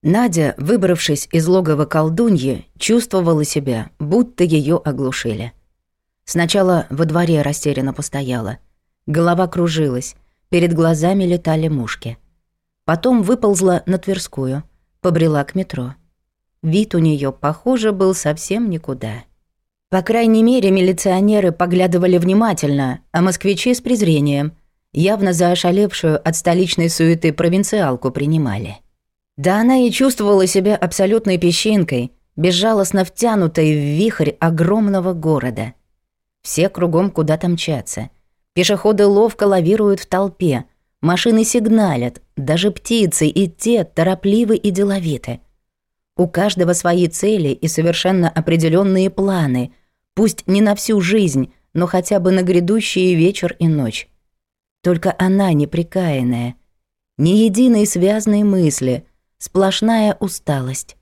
Надя, выбравшись из логова колдуньи, чувствовала себя, будто ее оглушили. Сначала во дворе растерянно постояла. Голова кружилась, перед глазами летали мушки. Потом выползла на Тверскую, побрела к метро. Вид у нее, похоже, был совсем никуда. По крайней мере, милиционеры поглядывали внимательно, а москвичи с презрением. Явно за ошалевшую от столичной суеты провинциалку принимали. Да она и чувствовала себя абсолютной песчинкой, безжалостно втянутой в вихрь огромного города. Все кругом куда-то мчатся. Пешеходы ловко лавируют в толпе, машины сигналят, даже птицы и те торопливы и деловиты. У каждого свои цели и совершенно определенные планы, пусть не на всю жизнь, но хотя бы на грядущий вечер и ночь. Только она непрекаянная, ни единой связной мысли, сплошная усталость.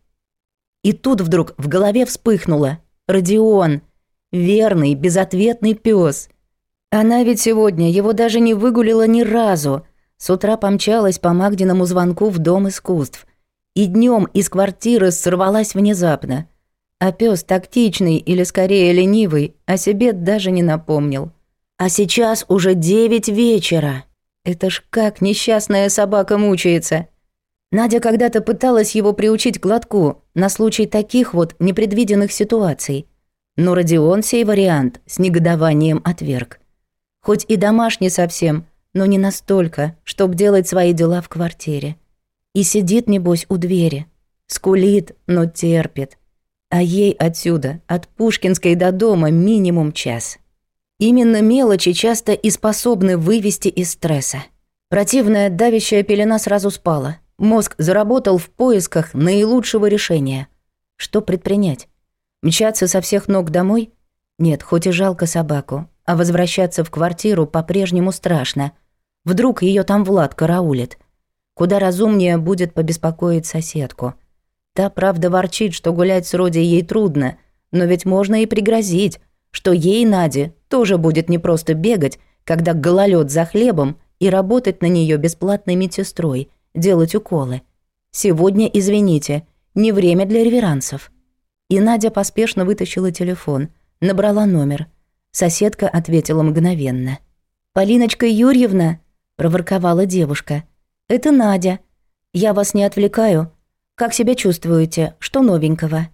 И тут вдруг в голове вспыхнуло: Родион, верный, безответный пес. Она ведь сегодня его даже не выгулила ни разу. С утра помчалась по Магдиному звонку в Дом искусств. И днем из квартиры сорвалась внезапно. А пес тактичный или скорее ленивый о себе даже не напомнил. А сейчас уже 9 вечера. Это ж как несчастная собака мучается. Надя когда-то пыталась его приучить к лотку на случай таких вот непредвиденных ситуаций. Но Родион сей вариант с негодованием отверг. Хоть и домашний совсем, но не настолько, чтоб делать свои дела в квартире. И сидит, небось, у двери. Скулит, но терпит. А ей отсюда, от Пушкинской до дома, минимум час. Именно мелочи часто и способны вывести из стресса. Противная давящая пелена сразу спала. Мозг заработал в поисках наилучшего решения. Что предпринять? Мчаться со всех ног домой? Нет, хоть и жалко собаку, а возвращаться в квартиру по-прежнему страшно. Вдруг ее там Влад караулит. Куда разумнее будет побеспокоить соседку. Та, правда, ворчит, что гулять с Родей ей трудно, но ведь можно и пригрозить, что ей, Наде, тоже будет непросто бегать, когда гололед за хлебом, и работать на нее бесплатной медсестрой, делать уколы. Сегодня, извините, не время для реверансов. И Надя поспешно вытащила телефон, набрала номер. Соседка ответила мгновенно. «Полиночка Юрьевна», — проворковала девушка, — «это Надя. Я вас не отвлекаю. Как себя чувствуете? Что новенького?»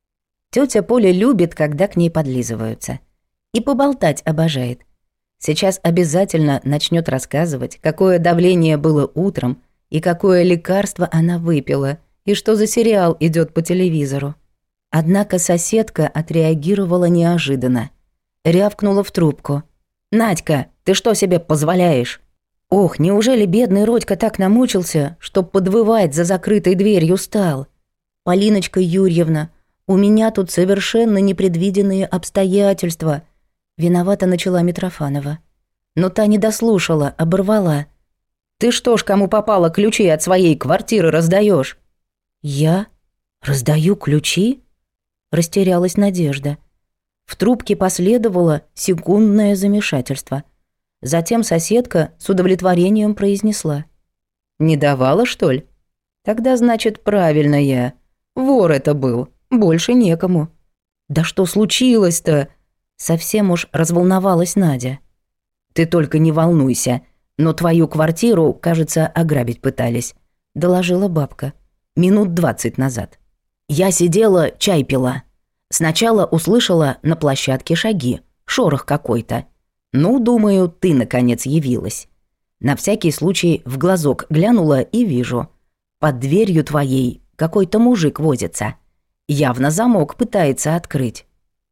Тётя Поля любит, когда к ней подлизываются. И поболтать обожает. Сейчас обязательно начнет рассказывать, какое давление было утром, и какое лекарство она выпила, и что за сериал идет по телевизору. Однако соседка отреагировала неожиданно. Рявкнула в трубку. «Надька, ты что себе позволяешь?» Ох, неужели бедный Родька так намучился, что подвывать за закрытой дверью стал? «Полиночка Юрьевна, у меня тут совершенно непредвиденные обстоятельства», виновато начала Митрофанова. Но та не дослушала, оборвала. «Ты что ж, кому попало, ключи от своей квартиры раздаешь? «Я? Раздаю ключи?» Растерялась Надежда. В трубке последовало секундное замешательство. Затем соседка с удовлетворением произнесла: «Не давала, что ли? Тогда, значит, правильно я. Вор это был, больше некому». «Да что случилось-то?» Совсем уж разволновалась Надя. «Ты только не волнуйся, но твою квартиру, кажется, ограбить пытались», — доложила бабка. «Минут 20 назад. Я сидела, чай пила. Сначала услышала на площадке шаги, шорох какой-то. Ну, думаю, ты, наконец, явилась. На всякий случай в глазок глянула и вижу. Под дверью твоей какой-то мужик возится. Явно замок пытается открыть».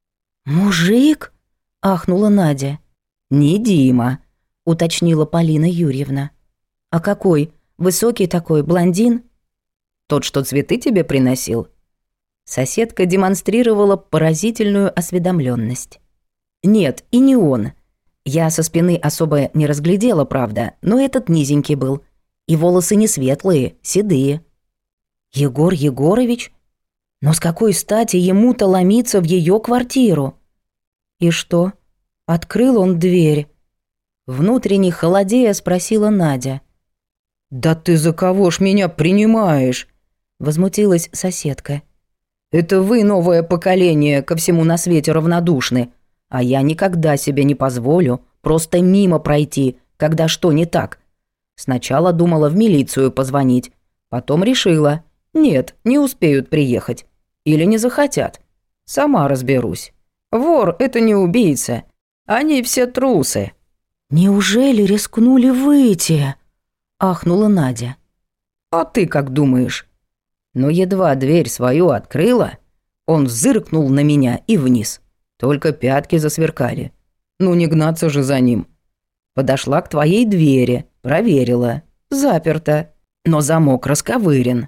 «Мужик?» — ахнула Надя. «Не Дима», — уточнила Полина Юрьевна. «А какой? Высокий такой, блондин?» «Тот, что цветы тебе приносил?» Соседка демонстрировала поразительную осведомленность. «Нет, и не он. Я со спины особо не разглядела, правда, но этот низенький был. И волосы не светлые, седые». «Егор Егорович? Но с какой стати ему-то ломиться в ее квартиру?» «И что? Открыл он дверь?» Внутренне холодея спросила Надя. «Да ты за кого ж меня принимаешь?» возмутилась соседка. «Это вы, новое поколение, ко всему на свете равнодушны, а я никогда себе не позволю просто мимо пройти, когда что не так. Сначала думала в милицию позвонить, потом решила, нет, не успеют приехать. Или не захотят. Сама разберусь. Вор – это не убийца. Они все трусы». «Неужели рискнули выйти?» – ахнула Надя. «А ты как думаешь?» Но едва дверь свою открыла, он зыркнул на меня и вниз. Только пятки засверкали. Ну не гнаться же за ним. Подошла к твоей двери, проверила. Заперто, но замок расковырен.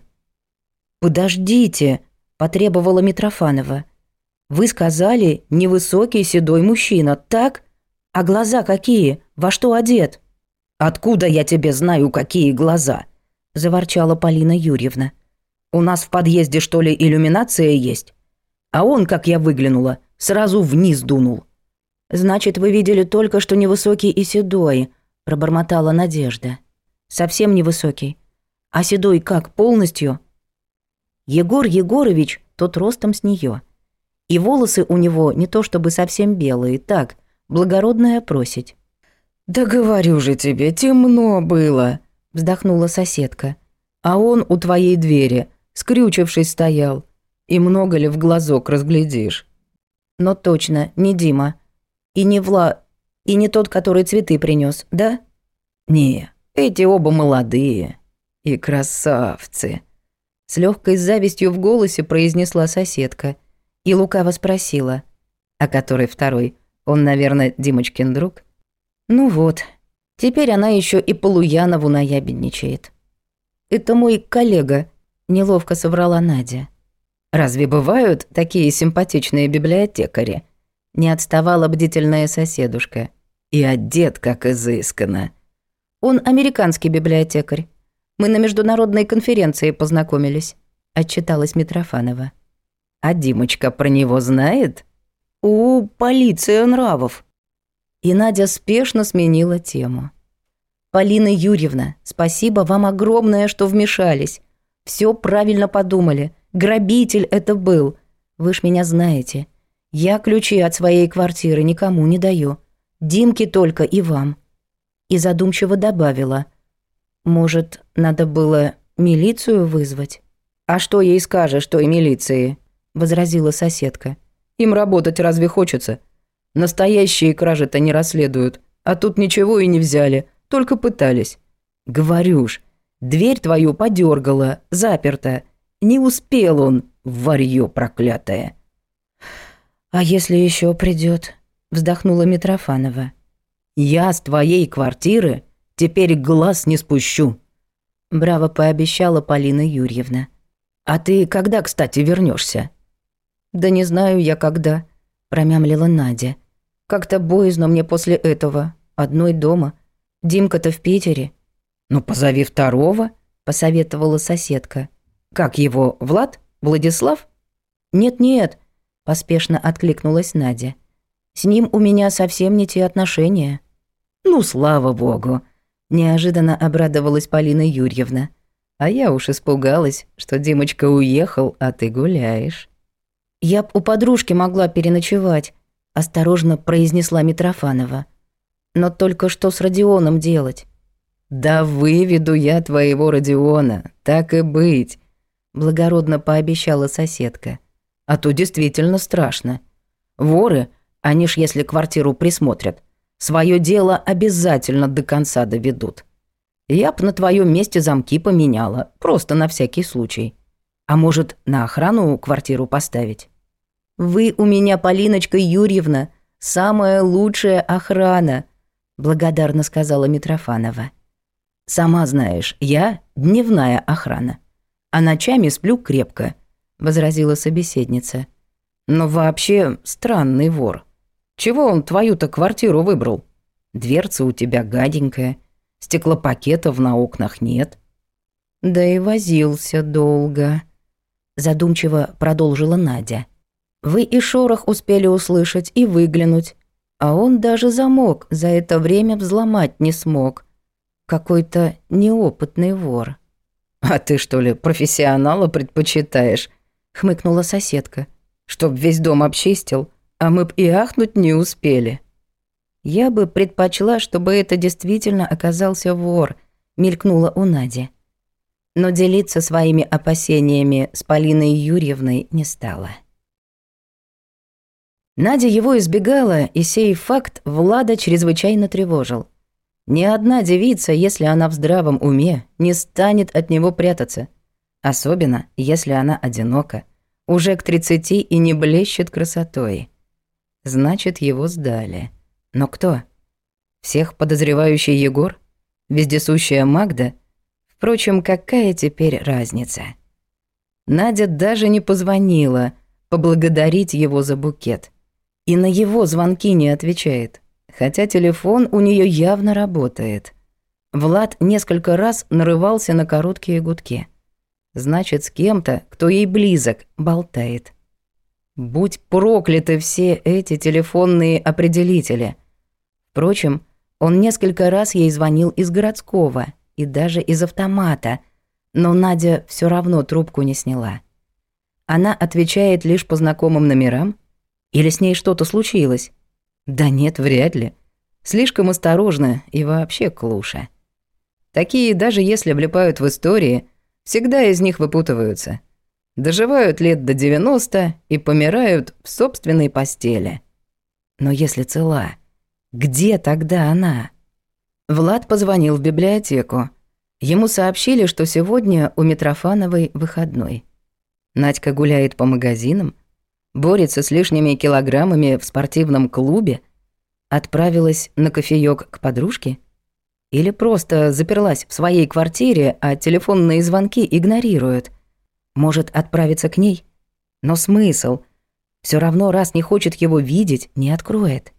«Подождите», – потребовала Митрофанова. «Вы сказали, невысокий седой мужчина, так? А глаза какие? Во что одет?» «Откуда я тебе знаю, какие глаза?» – заворчала Полина Юрьевна. «У нас в подъезде, что ли, иллюминация есть? А он, как я выглянула, сразу вниз дунул». «Значит, вы видели только что невысокий и седой», – пробормотала Надежда. «Совсем невысокий. А седой как, полностью?» Егор Егорович тот ростом с нее. И волосы у него не то чтобы совсем белые, так, благородная просить. «Да говорю же тебе, темно было», – вздохнула соседка. «А он у твоей двери, скрючившись, стоял. И много ли в глазок разглядишь?» «Но точно, не Дима. И не тот, который цветы принес, да?» «Не, эти оба молодые. И красавцы», – с легкой завистью в голосе произнесла соседка. И лукаво спросила. «А который второй? Он, наверное, Димочкин друг?» «Ну вот, теперь она еще и Полуянову наябедничает». «Это мой коллега», – неловко соврала Надя. «Разве бывают такие симпатичные библиотекари?» – не отставала бдительная соседушка. «И одет как изысканно». «Он американский библиотекарь. Мы на международной конференции познакомились», – отчиталась Митрофанова. «А Димочка про него знает?» Полиция нравов». И Надя спешно сменила тему. «Полина Юрьевна, спасибо вам огромное, что вмешались. Все правильно подумали. Грабитель это был. Вы ж меня знаете. Я ключи от своей квартиры никому не даю. Димке только и вам». И задумчиво добавила. «Может, надо было милицию вызвать?» «А что ей скажешь, той милиции?» – возразила соседка. «Им работать разве хочется? Настоящие кражи-то не расследуют, а тут ничего и не взяли, только пытались. Говорю ж, дверь твою подергала, заперта. Не успел он, варьё проклятое». «А если еще придет? Вздохнула Митрофанова. «Я с твоей квартиры теперь глаз не спущу», – браво пообещала Полина Юрьевна. «А ты когда, кстати, вернешься? «Да не знаю я когда», – промямлила Надя. «Как-то боязно мне после этого. Одной дома. Димка-то в Питере». «Ну, позови второго», – посоветовала соседка. «Как его, Влад? Владислав?» «Нет-нет», – поспешно откликнулась Надя. «С ним у меня совсем не те отношения». «Ну, слава богу», – неожиданно обрадовалась Полина Юрьевна. «А я уж испугалась, что Димочка уехал, а ты гуляешь». «Я б у подружки могла переночевать», – осторожно произнесла Митрофанова. «Но только что с Родионом делать?» «Да выведу я твоего Родиона, так и быть», – благородно пообещала соседка. «А то действительно страшно. Воры, они ж если квартиру присмотрят, свое дело обязательно до конца доведут. Я б на твоем месте замки поменяла, просто на всякий случай. А может, на охрану квартиру поставить?» «Вы у меня, Полиночка Юрьевна, самая лучшая охрана», – благодарно сказала Митрофанова. «Сама знаешь, я дневная охрана, а ночами сплю крепко», – возразила собеседница. «Но вообще странный вор. Чего он твою-то квартиру выбрал? Дверца у тебя гаденькая, стеклопакетов на окнах нет». «Да и возился долго», – задумчиво продолжила Надя. «Вы и шорох успели услышать, и выглянуть, а он даже замок за это время взломать не смог. Какой-то неопытный вор». «А ты что ли профессионала предпочитаешь?» — хмыкнула соседка. «Чтоб весь дом обчистил, а мы б и ахнуть не успели». «Я бы предпочла, чтобы это действительно оказался вор», — мелькнула у Нади. Но делиться своими опасениями с Полиной Юрьевной не стала. Надя его избегала, и сей факт Влада чрезвычайно тревожил. Ни одна девица, если она в здравом уме, не станет от него прятаться. Особенно, если она одинока, уже к 30 и не блещет красотой. Значит, его сдали. Но кто? Всех подозревающий Егор? Вездесущая Магда? Впрочем, какая теперь разница? Надя даже не позвонила поблагодарить его за букет. И на его звонки не отвечает, хотя телефон у нее явно работает. Влад несколько раз нарывался на короткие гудки. Значит, с кем-то, кто ей близок, болтает. Будь прокляты все эти телефонные определители. Впрочем, он несколько раз ей звонил из городского и даже из автомата, но Надя все равно трубку не сняла. Она отвечает лишь по знакомым номерам? Или с ней что-то случилось? Да нет, вряд ли. Слишком осторожно и вообще клуша. Такие, даже если влипают в истории, всегда из них выпутываются. Доживают лет до 90 и помирают в собственной постели. Но если цела, где тогда она? Влад позвонил в библиотеку. Ему сообщили, что сегодня у Митрофановой выходной. Надька гуляет по магазинам, борется с лишними килограммами в спортивном клубе, отправилась на кофеёк к подружке или просто заперлась в своей квартире, а телефонные звонки игнорирует. Может, отправиться к ней? Но смысл? Всё равно, раз не хочет его видеть, не откроет.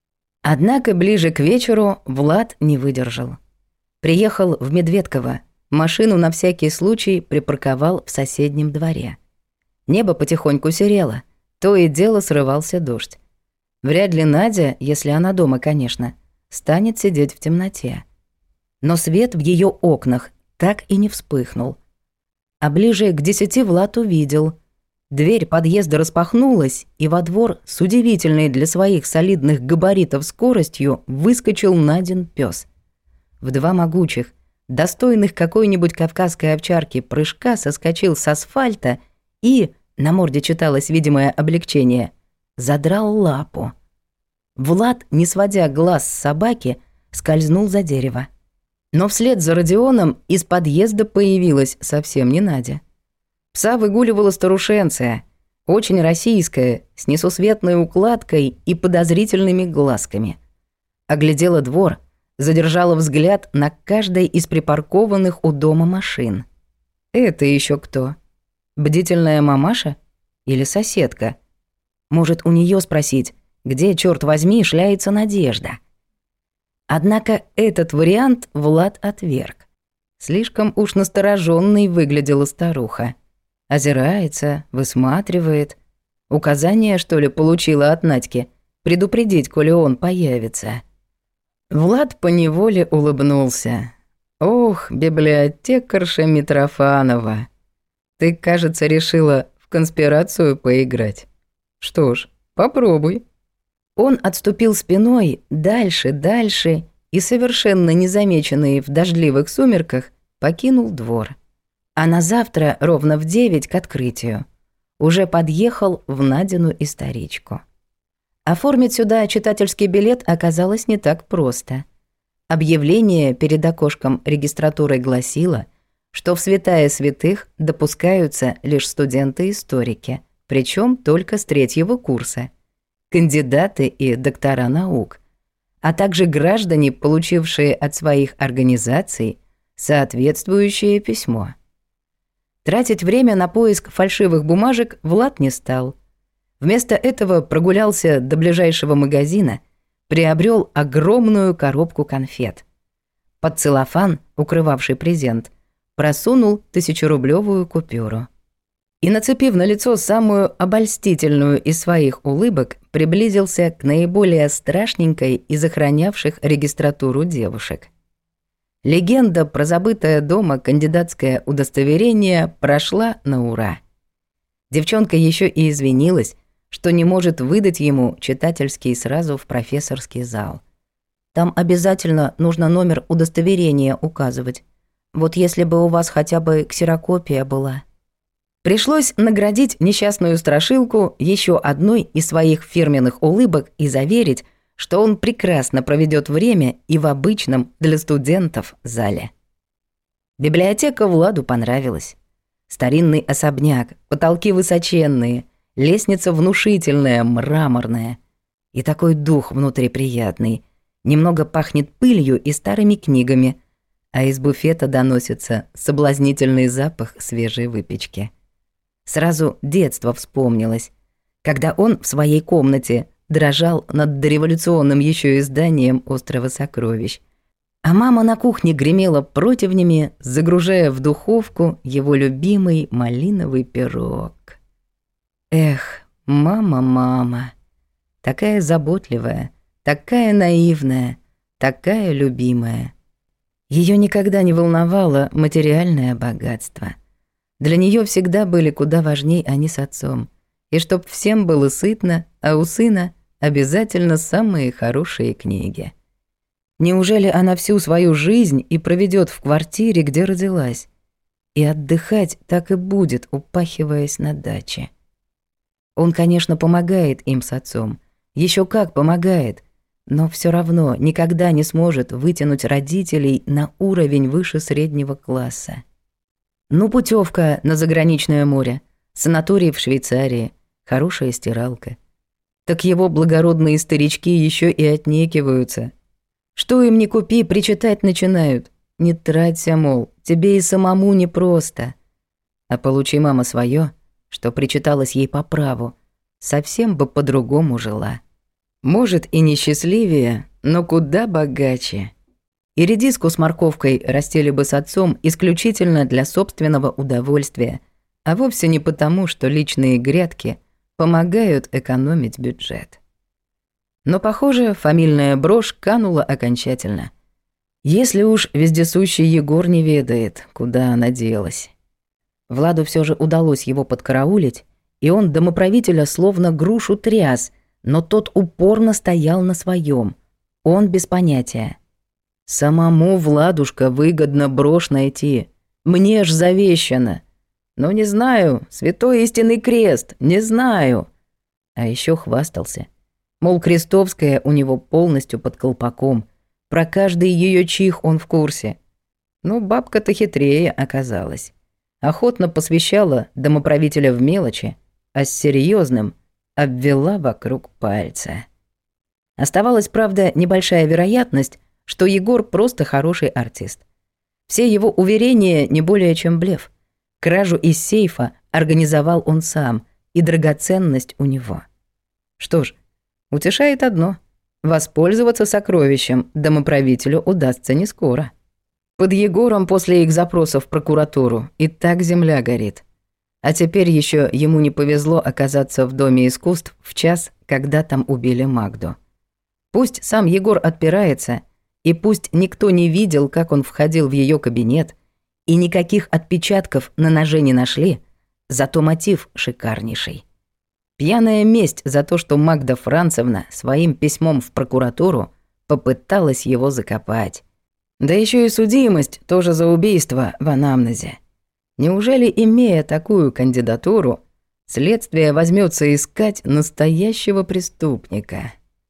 Однако ближе к вечеру Влад не выдержал. Приехал в Медведково, машину на всякий случай припарковал в соседнем дворе. Небо потихоньку серело, то и дело срывался дождь. Вряд ли Надя, если она дома, конечно, станет сидеть в темноте. Но свет в ее окнах так и не вспыхнул. А ближе к 10 Влад увидел. Дверь подъезда распахнулась, и во двор с удивительной для своих солидных габаритов скоростью выскочил Надин пёс. В 2 могучих, достойных какой-нибудь кавказской овчарки прыжка соскочил с асфальта и, на морде читалось видимое облегчение, задрал лапу. Влад, не сводя глаз с собаки, скользнул за дерево. Но вслед за Родионом из подъезда появилась совсем не Надя. Пса выгуливала старушенция, очень российская, с несусветной укладкой и подозрительными глазками. Оглядела двор, задержала взгляд на каждой из припаркованных у дома машин. Это еще кто? Бдительная мамаша или соседка? Может, у нее спросить, где, черт возьми, шляется Надежда? Однако этот вариант Влад отверг. Слишком уж настороженной выглядела старуха. Озирается, высматривает. Указание, что ли, получила от Надьки? Предупредить, коли он появится. Влад поневоле улыбнулся. «Ох, библиотекарша Митрофанова, ты, кажется, решила в конспирацию поиграть. Что ж, попробуй». Он отступил спиной дальше и, совершенно незамеченный в дождливых сумерках, покинул двор. А на завтра ровно в 9 к открытию уже подъехал в Надину историчку. Оформить сюда читательский билет оказалось не так просто. Объявление перед окошком регистратуры гласило, что в святая святых допускаются лишь студенты-историки, причем только с 3-го курса, кандидаты и доктора наук, а также граждане, получившие от своих организаций соответствующее письмо. Тратить время на поиск фальшивых бумажек Влад не стал. Вместо этого прогулялся до ближайшего магазина, приобрел огромную коробку конфет. Под целлофан, укрывавший презент, просунул 1000-рублевую купюру. И, нацепив на лицо самую обольстительную из своих улыбок, приблизился к наиболее страшненькой из охранявших регистратуру девушек. Легенда про забытое дома кандидатское удостоверение прошла на ура. Девчонка еще и извинилась, что не может выдать ему читательский сразу в профессорский зал. Там обязательно нужно номер удостоверения указывать. Вот если бы у вас хотя бы ксерокопия была. Пришлось наградить несчастную страшилку еще одной из своих фирменных улыбок и заверить, что он прекрасно проведет время и в обычном для студентов зале. Библиотека Владу понравилась. Старинный особняк, потолки высоченные, лестница внушительная, мраморная. И такой дух внутри приятный. Немного пахнет пылью и старыми книгами, а из буфета доносится соблазнительный запах свежей выпечки. Сразу детство вспомнилось, когда он в своей комнате дрожал над дореволюционным еще изданием «Острова сокровищ», а мама на кухне гремела противнями, загружая в духовку его любимый малиновый пирог. Эх, мама, такая заботливая, такая наивная, такая любимая. Ее никогда не волновало материальное богатство. Для нее всегда были куда важней они с отцом. И чтоб всем было сытно, а у сына обязательно самые хорошие книги. Неужели она всю свою жизнь и проведет в квартире, где родилась? И отдыхать так и будет, упахиваясь на даче. Он, конечно, помогает им с отцом. Еще как помогает. Но все равно никогда не сможет вытянуть родителей на уровень выше среднего класса. Ну, путевка на заграничное море, санаторий в Швейцарии, хорошая стиралка. Так его благородные старички еще и отнекиваются. Что им не купи, причитать начинают. Не траться, мол, тебе и самому непросто. А получи мама свое, что причиталось ей по праву, совсем бы по-другому жила. Может, и не счастливее, но куда богаче. И редиску с морковкой растили бы с отцом исключительно для собственного удовольствия, а вовсе не потому, что личные грядки помогают экономить бюджет. Но, похоже, фамильная брошь канула окончательно. Если уж вездесущий Егор не ведает, куда она делась. Владу все же удалось его подкараулить, и он домоправителя словно грушу тряс, но тот упорно стоял на своем. Он без понятия. Самому, Владушка, выгодно брошь найти. Мне ж завещано. Но не знаю, святой истинный крест, не знаю. А еще хвастался. Мол, крестовская у него полностью под колпаком. Про каждый ее чих он в курсе. Но бабка-то хитрее оказалась. Охотно посвящала домоправителя в мелочи, а с серьезным обвела вокруг пальца. Оставалась, правда, небольшая вероятность, что Егор просто хороший артист. Все его уверения не более чем блеф. Кражу из сейфа организовал он сам, и драгоценность у него. Что ж, утешает одно. Воспользоваться сокровищем домоправителю удастся не скоро. Под Егором после их запросов в прокуратуру и так земля горит. А теперь еще ему не повезло оказаться в Доме искусств в час, когда там убили Магду. Пусть сам Егор отпирается, и пусть никто не видел, как он входил в ее кабинет, и никаких отпечатков на ноже не нашли, зато мотив шикарнейший. Пьяная месть за то, что Магда Францевна своим письмом в прокуратуру попыталась его закопать. Да еще и судимость тоже за убийство в анамнезе. Неужели, имея такую кандидатуру, следствие возьмется искать настоящего преступника?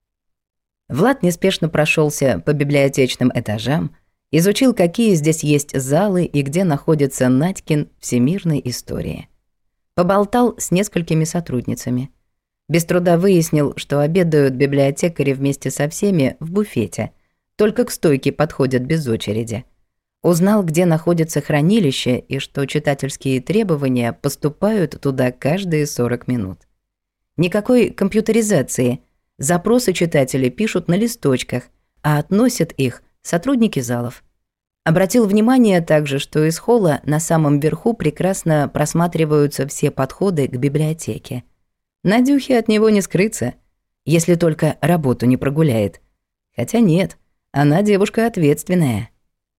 Влад неспешно прошелся по библиотечным этажам, изучил, какие здесь есть залы и где находится Надькин всемирной истории. Поболтал с несколькими сотрудницами. Без труда выяснил, что обедают библиотекари вместе со всеми в буфете, только к стойке подходят без очереди. Узнал, где находится хранилище и что читательские требования поступают туда каждые 40 минут. Никакой компьютеризации. Запросы читатели пишут на листочках, а относят их сотрудники залов. Обратил внимание также, что из холла на самом верху прекрасно просматриваются все подходы к библиотеке. Надюхе от него не скрыться, если только работу не прогуляет. Хотя нет, она девушка ответственная.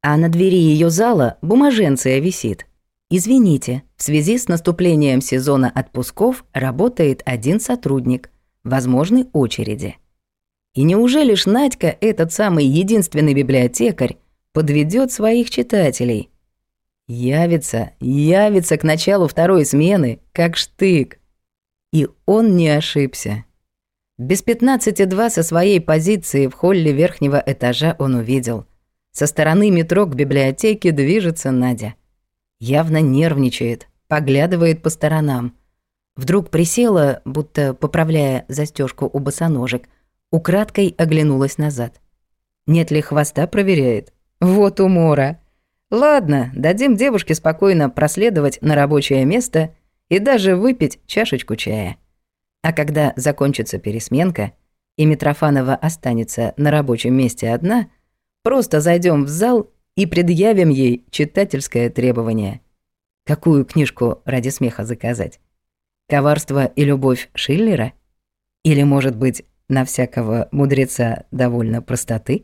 А на двери ее зала бумаженция висит. Извините, в связи с наступлением сезона отпусков работает один сотрудник, возможной очереди. И неужели ж Надька, этот самый единственный библиотекарь, подведет своих читателей? Явится к началу второй смены, как штык. И он не ошибся. Без 15:02 со своей позиции в холле верхнего этажа он увидел. Со стороны метро к библиотеке движется Надя. Явно нервничает, поглядывает по сторонам. Вдруг присела, будто поправляя застежку у босоножек, украдкой оглянулась назад. Нет ли хвоста, проверяет. Вот умора. Ладно, дадим девушке спокойно проследовать на рабочее место и даже выпить чашечку чая. А когда закончится пересменка, и Митрофанова останется на рабочем месте одна, просто зайдем в зал и предъявим ей читательское требование. Какую книжку ради смеха заказать? «Коварство и любовь» Шиллера? Или, может быть, на всякого мудреца довольно простоты?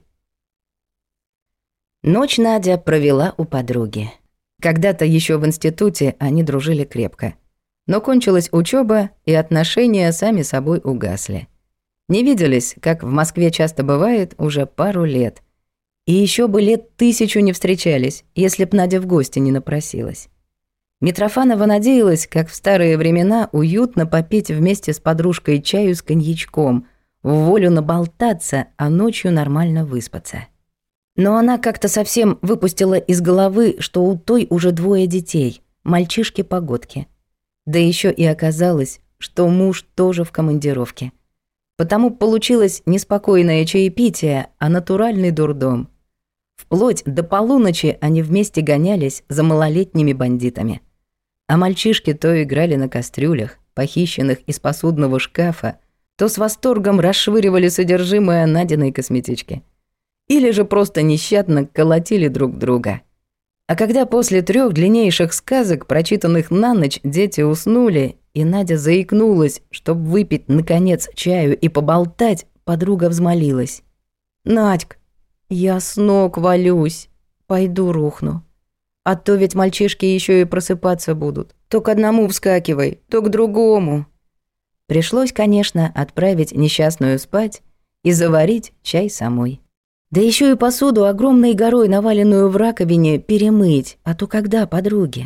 Ночь Надя провела у подруги. Когда-то еще в институте они дружили крепко. Но кончилась учеба, и отношения сами собой угасли. Не виделись, как в Москве часто бывает, уже пару лет. И еще бы лет 1000 не встречались, если б Надя в гости не напросилась. Митрофанова надеялась, как в старые времена, уютно попить вместе с подружкой чаю с коньячком, в волю наболтаться, а ночью нормально выспаться. Но она как-то совсем выпустила из головы, что у той уже 2 детей, мальчишки-погодки. Да еще и оказалось, что муж тоже в командировке. Потому получилось не спокойное чаепитие, а натуральный дурдом. Вплоть до полуночи они вместе гонялись за малолетними бандитами. А мальчишки то играли на кастрюлях, похищенных из посудного шкафа, то с восторгом расшвыривали содержимое Надиной косметички. Или же просто нещадно колотили друг друга. А когда после 3 длиннейших сказок, прочитанных на ночь, дети уснули, и Надя заикнулась, чтобы выпить, наконец, чаю и поболтать, подруга взмолилась. «Надьк, я с ног валюсь, пойду рухну. А то ведь мальчишки еще и просыпаться будут. То к одному вскакивай, то к другому». Пришлось, конечно, отправить несчастную спать и заварить чай самой. Да еще и посуду огромной горой, наваленную в раковине, перемыть, а то когда подруги?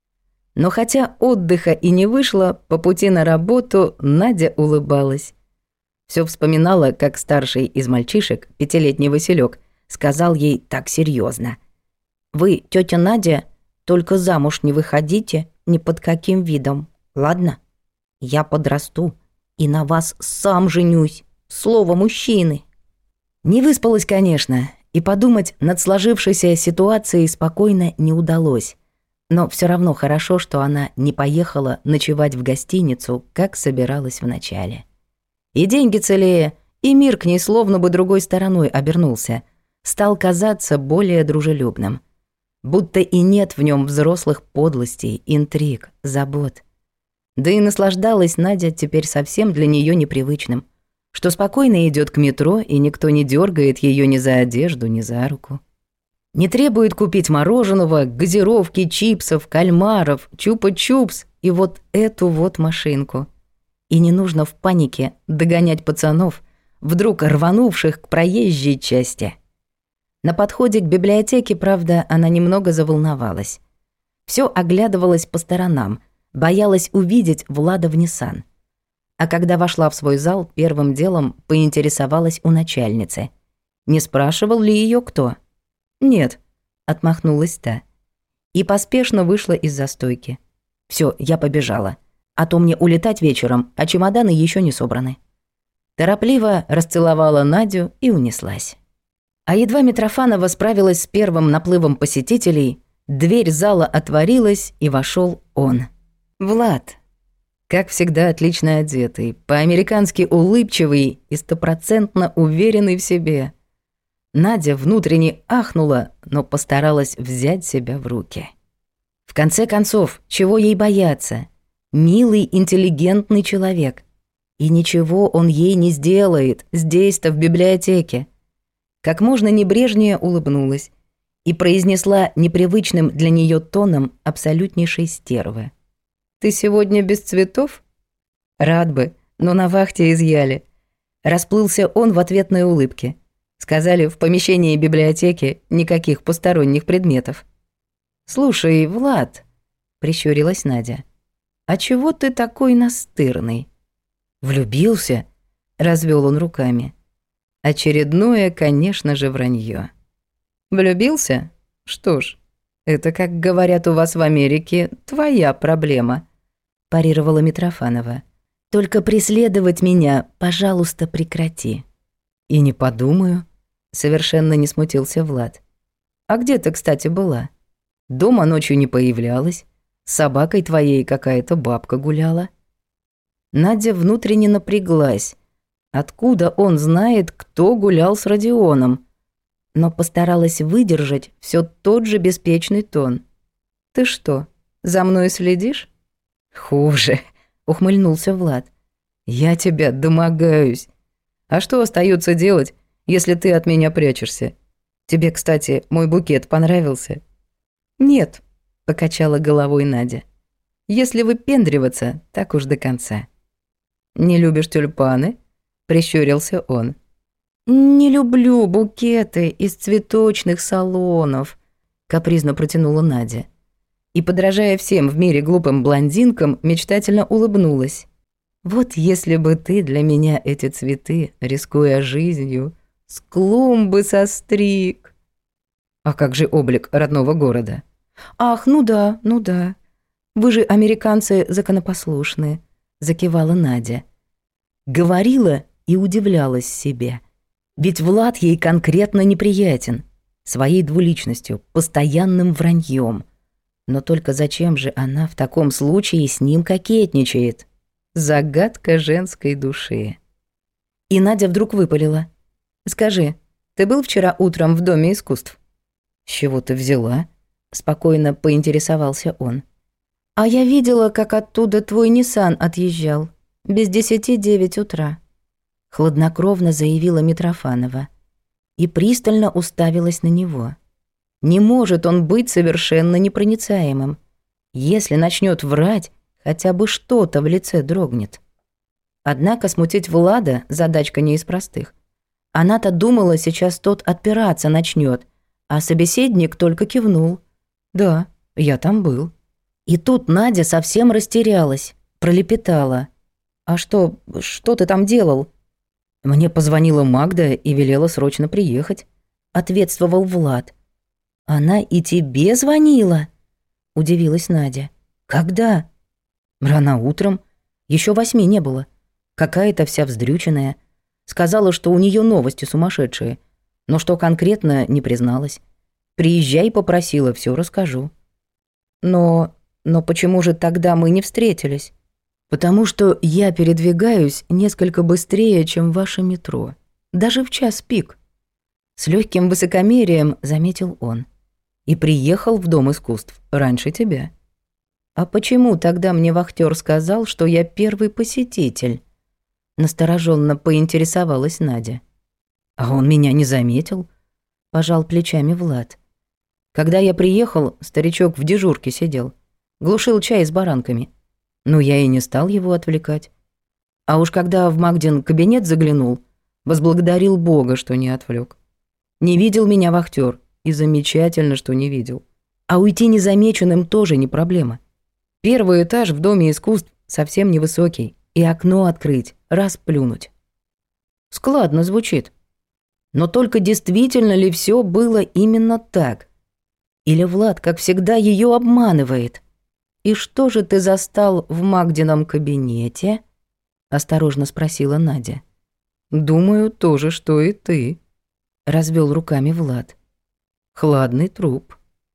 Но хотя отдыха и не вышло, по пути на работу Надя улыбалась. Все вспоминала, как старший из мальчишек, 5-летний Василек, сказал ей так серьезно: «Вы, тетя Надя, только замуж не выходите ни под каким видом, ладно? Я подрасту и на вас сам женюсь, слово мужчины». Не выспалась, конечно, и подумать над сложившейся ситуацией спокойно не удалось. Но все равно хорошо, что она не поехала ночевать в гостиницу, как собиралась вначале. И деньги целее, и мир к ней словно бы другой стороной обернулся, стал казаться более дружелюбным. Будто и нет в нем взрослых подлостей, интриг, забот. Да и наслаждалась Надя теперь совсем для нее непривычным, что спокойно идет к метро, и никто не дергает ее ни за одежду, ни за руку. Не требует купить мороженого, газировки, чипсов, кальмаров, чупа-чупс и вот эту вот машинку. И не нужно в панике догонять пацанов, вдруг рванувших к проезжей части. На подходе к библиотеке, правда, она немного заволновалась. Все оглядывалась по сторонам, боялась увидеть Влада в Ниссан. А когда вошла в свой зал, первым делом поинтересовалась у начальницы. Не спрашивал ли ее кто? «Нет», — отмахнулась та. И поспешно вышла из застойки. Все, я побежала. А то мне улетать вечером, а чемоданы еще не собраны». Торопливо расцеловала Надю и унеслась. А едва Митрофанова справилась с первым наплывом посетителей, дверь зала отворилась, и вошел он. Влад. Как всегда, отлично одетый, по-американски улыбчивый и 100% уверенный в себе. Надя внутренне ахнула, но постаралась взять себя в руки. В конце концов, чего ей бояться? Милый, интеллигентный человек. И ничего он ей не сделает, здесь-то, в библиотеке. Как можно небрежнее улыбнулась. и произнесла непривычным для нее тоном абсолютнейшей стервы. «Ты сегодня без цветов?» «Рад бы, но на вахте изъяли». Расплылся он в ответной улыбке. Сказали, в помещении библиотеки никаких посторонних предметов. «Слушай, Влад», — прищурилась Надя, — «а чего ты такой настырный?» «Влюбился?» — развел он руками. Очередное, конечно же, вранье. «Влюбился? Что ж, это, как говорят у вас в Америке, твоя проблема», — парировала Митрофанова. «Только преследовать меня, пожалуйста, прекрати». «И не подумаю», — совершенно не смутился Влад. «А где ты, кстати, была? Дома ночью не появлялась, с собакой твоей какая-то бабка гуляла». Надя внутренне напряглась. Откуда он знает, кто гулял с Родионом? Но постаралась выдержать все тот же беспечный тон. «Ты что, за мной следишь?» «Хуже», — ухмыльнулся Влад. «Я тебя домогаюсь. А что остается делать, если ты от меня прячешься? Тебе, кстати, мой букет понравился?» «Нет», — покачала головой Надя. «Если выпендриваться, так уж до конца». «Не любишь тюльпаны?» — прищурился он. «Не люблю букеты из цветочных салонов», — капризно протянула Надя. И, подражая всем в мире глупым блондинкам, мечтательно улыбнулась. «Вот если бы ты для меня эти цветы, рискуя жизнью, с клумбы состриг». «А как же облик родного города?» «Ах, ну да, ну да. Вы же, американцы, законопослушные», — закивала Надя. Говорила и удивлялась себе. Ведь Влад ей конкретно неприятен. Своей двуличностью, постоянным враньем. Но только зачем же она в таком случае с ним кокетничает? Загадка женской души. И Надя вдруг выпалила. «Скажи, ты был вчера утром в Доме искусств?» «С чего ты взяла?» — спокойно поинтересовался он. «А я видела, как оттуда твой Ниссан отъезжал. Без 10:09 утра», — хладнокровно заявила Митрофанова. И пристально уставилась на него. Не может он быть совершенно непроницаемым. Если начнет врать, хотя бы что-то в лице дрогнет. Однако смутить Влада задачка не из простых. Она-то думала, сейчас тот отпираться начнет, а собеседник только кивнул. «Да, я там был». И тут Надя совсем растерялась, пролепетала. «А что ты там делал?» «Мне позвонила Магда и велела срочно приехать», — ответствовал Влад. «Она и тебе звонила?» — удивилась Надя. «Когда?» «Рано утром. Еще 8 не было. Какая-то вся вздрюченная. Сказала, что у нее новости сумасшедшие. Но что конкретно, не призналась. Приезжай, попросила, все расскажу». «Но почему же тогда мы не встретились?» «Потому что я передвигаюсь несколько быстрее, чем ваше метро. Даже в час пик». С легким высокомерием заметил он. «И приехал в Дом искусств раньше тебя». «А почему тогда мне вахтер сказал, что я первый посетитель?» Настороженно поинтересовалась Надя. «А он меня не заметил», — пожал плечами Влад. «Когда я приехал, старичок в дежурке сидел. Глушил чай с баранками. Но я и не стал его отвлекать. А уж когда в Магдин кабинет заглянул, возблагодарил Бога, что не отвлек. Не видел меня вахтер, и замечательно, что не видел. А уйти незамеченным тоже не проблема. Первый этаж в Доме искусств совсем невысокий, и окно открыть, раз плюнуть». Складно звучит. Но только действительно ли все было именно так? Или Влад, как всегда, ее обманывает? «И что же ты застал в Магдином кабинете?» — осторожно спросила Надя. «Думаю, то же, что и ты», — развел руками Влад. «Хладный труп».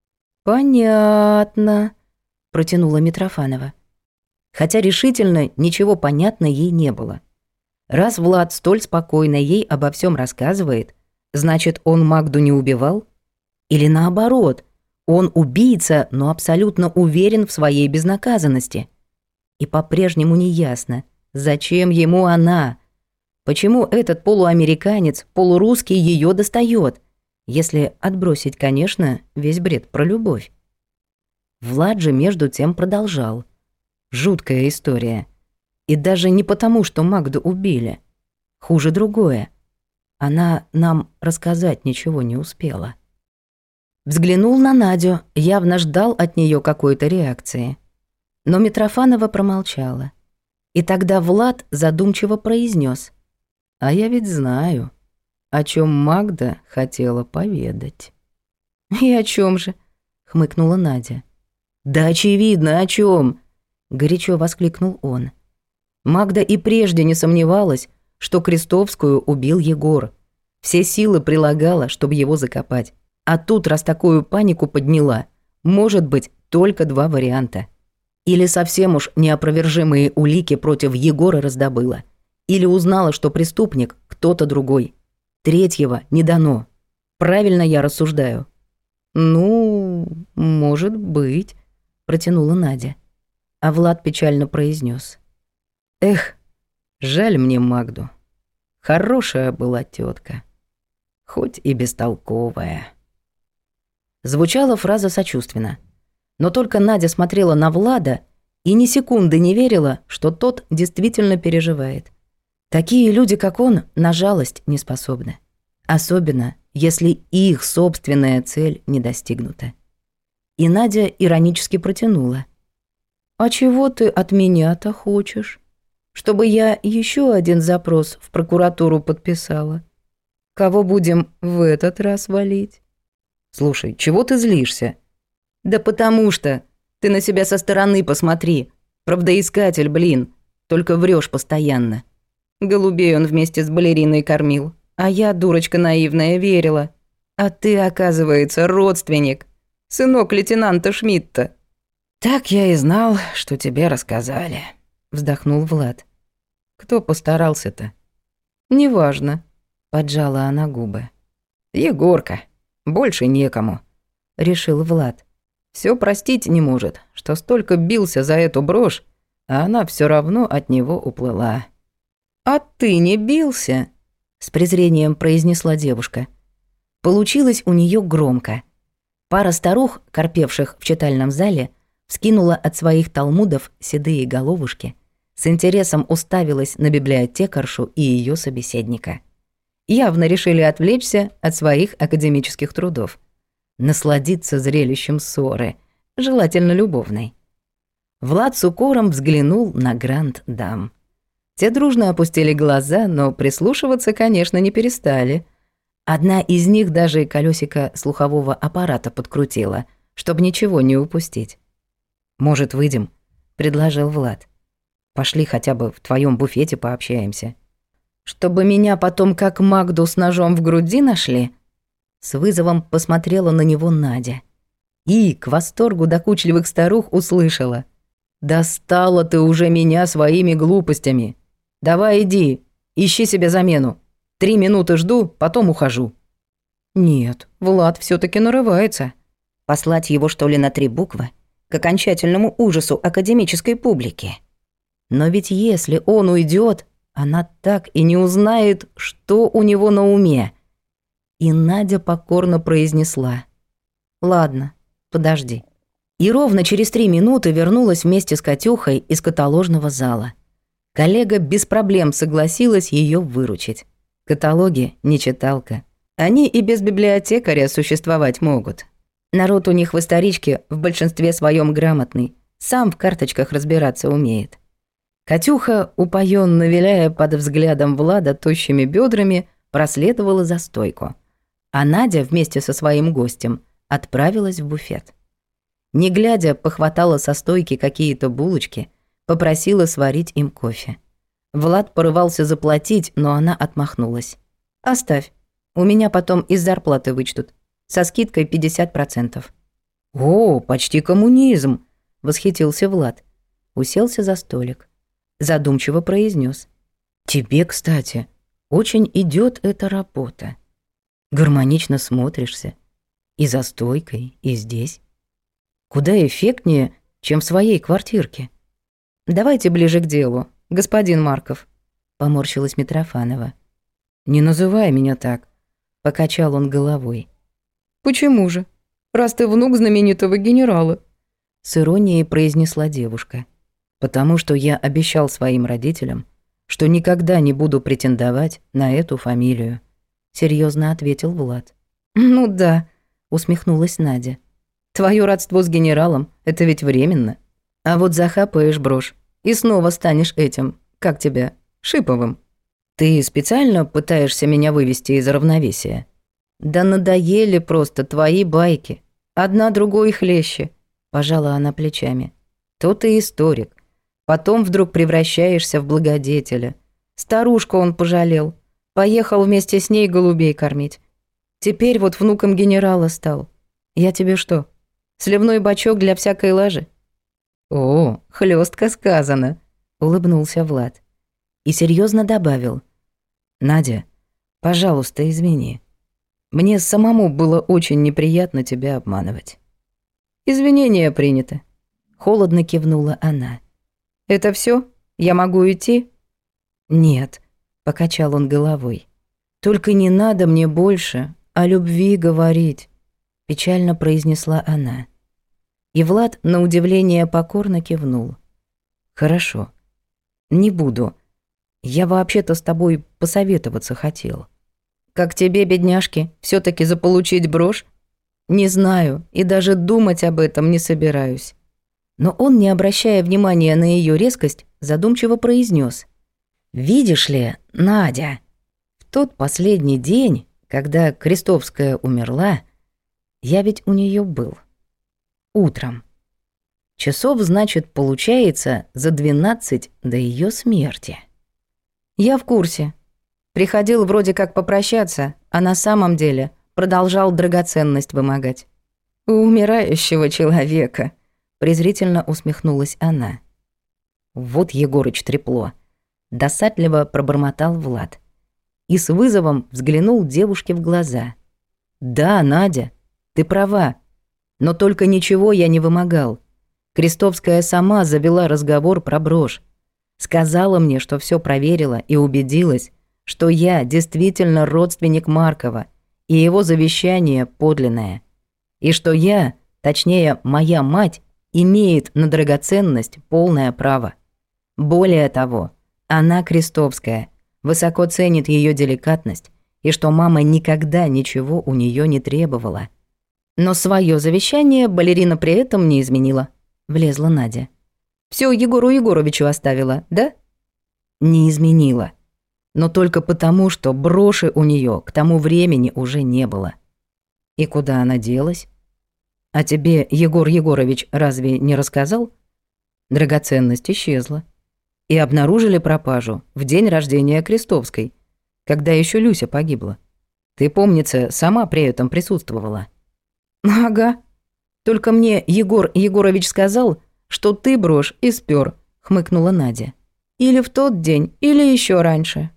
«Понятно», — протянула Митрофанова. Хотя решительно ничего понятно ей не было. Раз Влад столь спокойно ей обо всем рассказывает, значит, он Магду не убивал? Или наоборот, он убийца, но абсолютно уверен в своей безнаказанности? И по-прежнему неясно, зачем ему она? Почему этот полуамериканец, полурусский ее достает? Если отбросить, конечно, весь бред про любовь. Влад же между тем продолжал. Жуткая история. И даже не потому, что Магду убили. Хуже другое. Она нам рассказать ничего не успела. Взглянул на Надю, явно ждал от нее какой-то реакции. Но Митрофанова промолчала. И тогда Влад задумчиво произнес: «А я ведь знаю, о чем Магда хотела поведать». «И о чем же?» — хмыкнула Надя. «Да очевидно, о чем! Горячо воскликнул он. Магда и прежде не сомневалась, что Крестовскую убил Егор. Все силы прилагала, чтобы его закопать. А тут, раз такую панику подняла, может быть только два варианта. Или совсем уж неопровержимые улики против Егора раздобыла, или узнала, что преступник кто-то другой. Третьего не дано. Правильно я рассуждаю?» «Ну, может быть», — протянула Надя. А Влад печально произнес: «Эх, жаль мне Магду. Хорошая была тетка, хоть и бестолковая». Звучала фраза сочувственно. Но только Надя смотрела на Влада и ни секунды не верила, что тот действительно переживает. Такие люди, как он, на жалость не способны. Особенно, если их собственная цель не достигнута. И Надя иронически протянула: «А чего ты от меня-то хочешь? Чтобы я еще один запрос в прокуратуру подписала? Кого будем в этот раз валить?» «Слушай, чего ты злишься?» «Да потому что ты на себя со стороны посмотри. Правдоискатель, блин. Только врешь постоянно. Голубей он вместе с балериной кормил. А я, дурочка наивная, верила. А ты, оказывается, родственник. Сынок лейтенанта Шмидта». «Так я и знал, что тебе рассказали», — вздохнул Влад. «Кто постарался-то?» «Неважно», — поджала она губы. «Егорка. Больше некому», — решил Влад. Все простить не может, что столько бился за эту брошь, а она все равно от него уплыла. «А ты не бился?» — с презрением произнесла девушка. Получилось у нее громко. Пара старух, корпевших в читальном зале, вскинула от своих талмудов седые головушки, с интересом уставилась на библиотекаршу и ее собеседника. Явно решили отвлечься от своих академических трудов. Насладиться зрелищем ссоры, желательно любовной. Влад с укором взглянул на гранд-дам. Те дружно опустили глаза, но прислушиваться, конечно, не перестали. Одна из них даже и колесико слухового аппарата подкрутила, чтобы ничего не упустить. «Может, выйдем?» — предложил Влад. «Пошли хотя бы в твоем буфете пообщаемся». «Чтобы меня потом как Магду с ножом в груди нашли?» С вызовом посмотрела на него Надя. И к восторгу докучливых старух услышала: «Достала ты уже меня своими глупостями. Давай иди, ищи себе замену. 3 минуты жду, потом ухожу». Нет, Влад все таки нарывается. Послать его, что ли, на 3 буквы? К окончательному ужасу академической публики. Но ведь если он уйдет, она так и не узнает, что у него на уме. И Надя покорно произнесла: «Ладно, подожди». И ровно через 3 минуты вернулась вместе с Катюхой из каталожного зала. Коллега без проблем согласилась ее выручить. Каталоги не читалка. Они и без библиотекаря существовать могут. Народ у них в историчке в большинстве своем грамотный, сам в карточках разбираться умеет. Катюха, упоенно виляя под взглядом Влада тощими бедрами, проследовала за стойку. А Надя вместе со своим гостем отправилась в буфет. Не глядя, похватала со стойки какие-то булочки, попросила сварить им кофе. Влад порывался заплатить, но она отмахнулась. «Оставь, у меня потом из зарплаты вычтут, со скидкой 50%. «О, почти коммунизм!» — восхитился Влад. Уселся за столик. Задумчиво произнес: «Тебе, кстати, очень идет эта работа. Гармонично смотришься. И за стойкой, и здесь. Куда эффектнее, чем в своей квартирке». «Давайте ближе к делу, господин Марков», — поморщилась Митрофанова. «Не называй меня так», — покачал он головой. «Почему же? Раз ты внук знаменитого генерала», — с иронией произнесла девушка. «Потому что я обещал своим родителям, что никогда не буду претендовать на эту фамилию», — серьезно ответил Влад. «Ну да», — усмехнулась Надя. «Твое родство с генералом — это ведь временно. А вот захапаешь брошь и снова станешь этим, как тебя, Шиповым. Ты специально пытаешься меня вывести из равновесия? Да надоели просто твои байки. Одна другой хлеще», — пожала она плечами. «То ты историк. Потом вдруг превращаешься в благодетеля. Старушку он пожалел. Поехал вместе с ней голубей кормить. Теперь вот внуком генерала стал. Я тебе что, сливной бачок для всякой лажи?» «О, хлёстко сказано», — улыбнулся Влад. И серьезно добавил. «Надя, пожалуйста, извини. Мне самому было очень неприятно тебя обманывать». «Извинения приняты», — холодно кивнула она. «Это все? Я могу идти?» «Нет», — покачал он головой. «Только не надо мне больше о любви говорить», — печально произнесла она. И Влад, на удивление, покорно кивнул. «Хорошо. Не буду. Я вообще-то с тобой посоветоваться хотел». «Как тебе, бедняжки, все таки заполучить брошь?» «Не знаю и даже думать об этом не собираюсь». Но он, не обращая внимания на ее резкость, задумчиво произнес: «Видишь ли, Надя, в тот последний день, когда Крестовская умерла, я ведь у нее был. Утром. Часов, значит, получается за 12 до ее смерти». «Я в курсе. Приходил вроде как попрощаться, а на самом деле продолжал драгоценность вымогать». «У умирающего человека», — презрительно усмехнулась она. «Вот Егорыч трепло», — досадливо пробормотал Влад. И с вызовом взглянул девушке в глаза. «Да, Надя, ты права. Но только ничего я не вымогал. Крестовская сама завела разговор про брошь. Сказала мне, что все проверила и убедилась, что я действительно родственник Маркова, и его завещание подлинное. И что я, точнее, моя мать, имеет на драгоценность полное право. Более того, она Крестовская, высоко ценит ее деликатность, и что мама никогда ничего у нее не требовала. Но свое завещание балерина при этом не изменила», — влезла Надя. «Всё Егору Егоровичу оставила, да?» «Не изменила. Но только потому, что броши у нее к тому времени уже не было». «И куда она делась? А тебе Егор Егорович разве не рассказал?» «Драгоценность исчезла. И обнаружили пропажу в день рождения Крестовской, когда еще Люся погибла. Ты, помнится, сама при этом присутствовала». «Ага. Только мне Егор Егорович сказал, что ты брошь и спёр», — хмыкнула Надя. «Или в тот день, или еще раньше».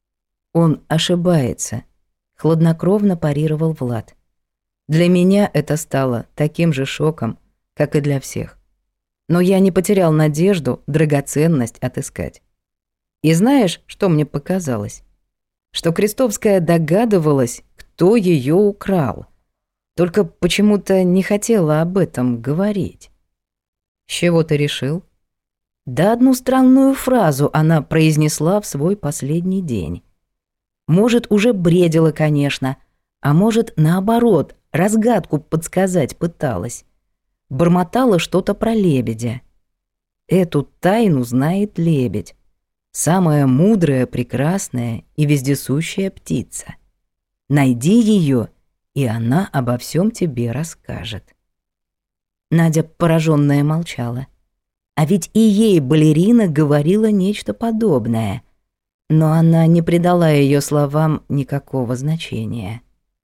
«Он ошибается», — хладнокровно парировал Влад. «Для меня это стало таким же шоком, как и для всех. Но я не потерял надежду драгоценность отыскать. И знаешь, что мне показалось? Что Крестовская догадывалась, кто ее украл. Только почему-то не хотела об этом говорить». «С чего ты решил?» «Да одну странную фразу она произнесла в свой последний день. Может, уже бредила, конечно, а может, наоборот, разгадку подсказать пыталась. Бормотала что-то про лебедя. Эту тайну знает лебедь. Самая мудрая, прекрасная и вездесущая птица. Найди ее, и она обо всем тебе расскажет». Надя, пораженная, молчала. А ведь и ей балерина говорила нечто подобное. Но она не придала ее словам никакого значения.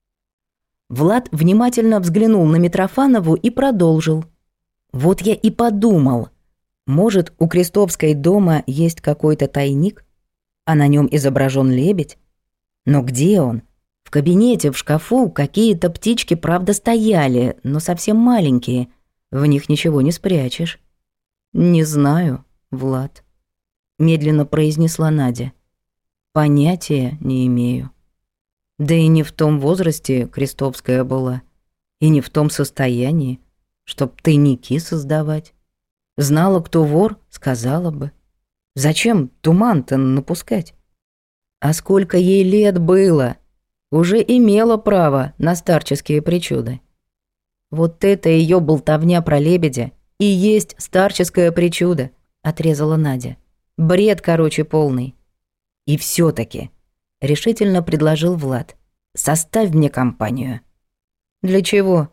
Влад внимательно взглянул на Митрофанову и продолжил. «Вот я и подумал, может, у Крестовской дома есть какой-то тайник, а на нем изображен лебедь? Но где он? В кабинете, в шкафу какие-то птички, правда, стояли, но совсем маленькие, в них ничего не спрячешь». «Не знаю, Влад», — медленно произнесла Надя. «Понятия не имею. Да и не в том возрасте Крестовская была. И не в том состоянии, чтоб тайники создавать. Знала, кто вор, сказала бы. Зачем туман-то напускать? А сколько ей лет было? Уже имела право на старческие причуды. Вот это ее болтовня про лебедя и есть старческая причуда, отрезала Надя. Бред, короче, полный. И все таки решительно предложил Влад. Составь мне компанию. Для чего?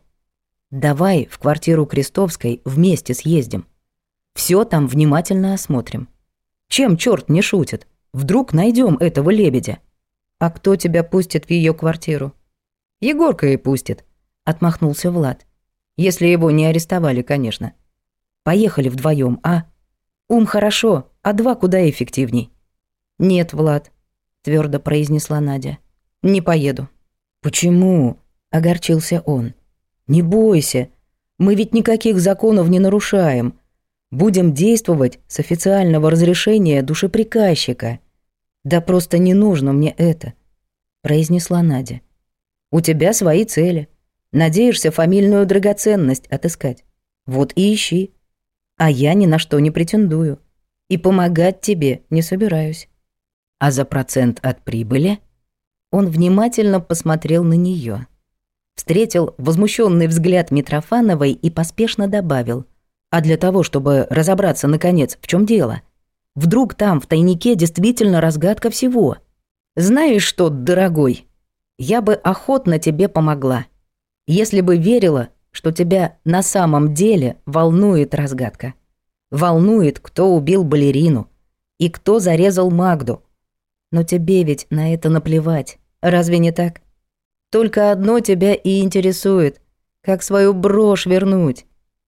Давай в квартиру Крестовской вместе съездим. Все там внимательно осмотрим. Чем черт не шутит? Вдруг найдем этого лебедя. А кто тебя пустит в ее квартиру? Егорка и пустит, отмахнулся Влад. Если его не арестовали, конечно. Поехали вдвоем, а? Ум хорошо, а два куда эффективней. Нет, Влад, твердо произнесла Надя. Не поеду. Почему? Огорчился он. Не бойся, мы ведь никаких законов не нарушаем. Будем действовать с официального разрешения душеприказчика. Да просто не нужно мне это, произнесла Надя. У тебя свои цели. Надеешься фамильную драгоценность отыскать. Вот и ищи. А я ни на что не претендую. И помогать тебе не собираюсь. А за процент от прибыли? Он внимательно посмотрел на нее, встретил возмущенный взгляд Митрофановой и поспешно добавил: а для того, чтобы разобраться наконец, в чем дело, вдруг там в тайнике действительно разгадка всего. Знаешь что, дорогой, я бы охотно тебе помогла, если бы верила, что тебя на самом деле волнует разгадка. Волнует, кто убил балерину и кто зарезал Магду. Но тебе ведь на это наплевать, разве не так? Только одно тебя и интересует, как свою брошь вернуть.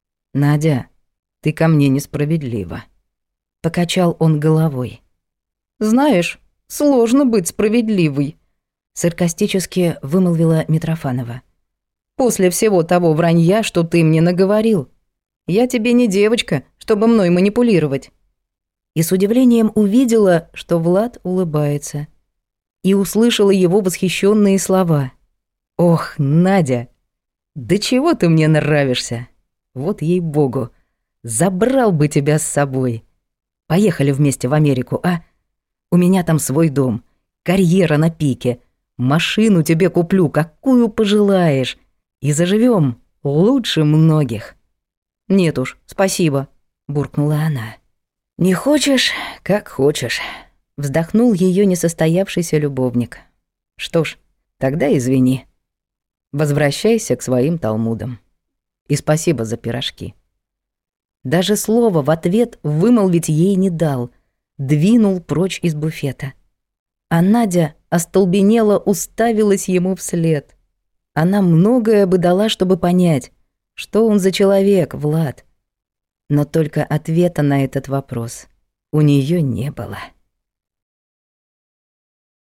Надя, ты ко мне несправедлива. Покачал он головой. Знаешь, сложно быть справедливой, саркастически вымолвила Митрофанова. После всего того вранья, что ты мне наговорил. Я тебе не девочка, чтобы мной манипулировать. И с удивлением увидела, что Влад улыбается. И услышала его восхищенные слова. «Ох, Надя, да чего ты мне нравишься? Вот ей-богу, забрал бы тебя с собой. Поехали вместе в Америку, а? У меня там свой дом, карьера на пике, машину тебе куплю, какую пожелаешь, и заживем лучше многих». «Нет уж, спасибо», — буркнула она. «Не хочешь, как хочешь», — вздохнул ее несостоявшийся любовник. «Что ж, тогда извини. Возвращайся к своим талмудам. И спасибо за пирожки». Даже слова в ответ вымолвить ей не дал, двинул прочь из буфета. А Надя остолбенела, уставилась ему вслед. Она многое бы дала, чтобы понять, что он за человек, Влад. Но только ответа на этот вопрос у нее не было.